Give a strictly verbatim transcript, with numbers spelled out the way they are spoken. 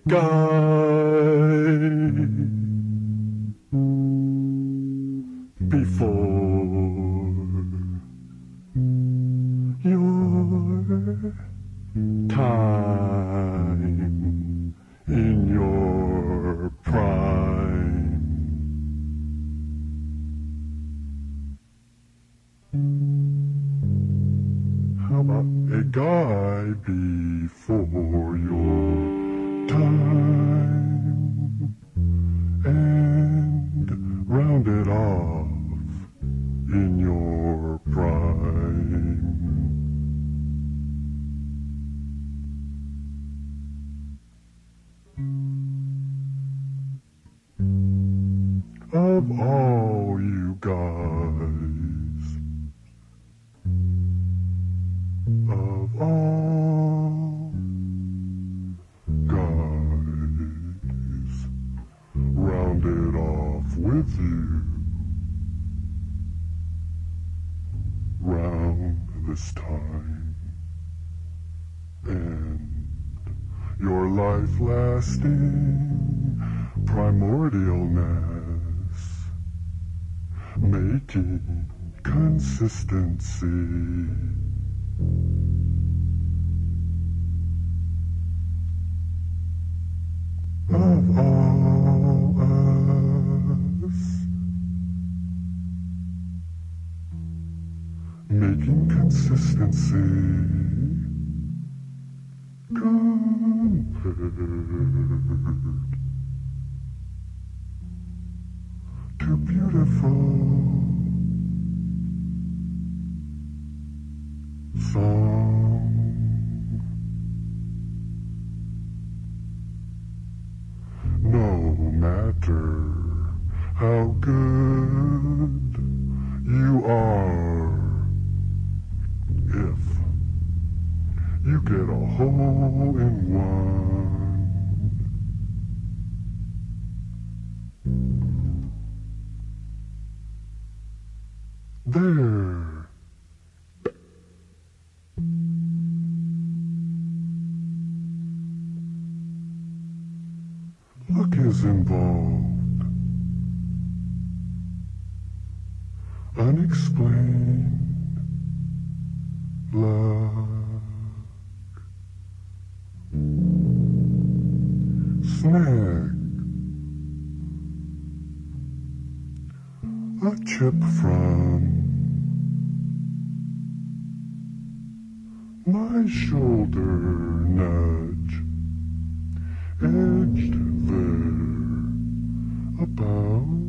guy before your time in your prime. How about a guy before your time and round it off in your prime? Of all you guys, of all guys, round it off with you, round this time, and your life lasting primordialness, making consistency. Of all us, making consistency compared to beautiful song. No matter how good you are, if you get a hole in one, there. Luck is involved. Unexplained luck. Snag a chip from my shoulder, nudge edged there about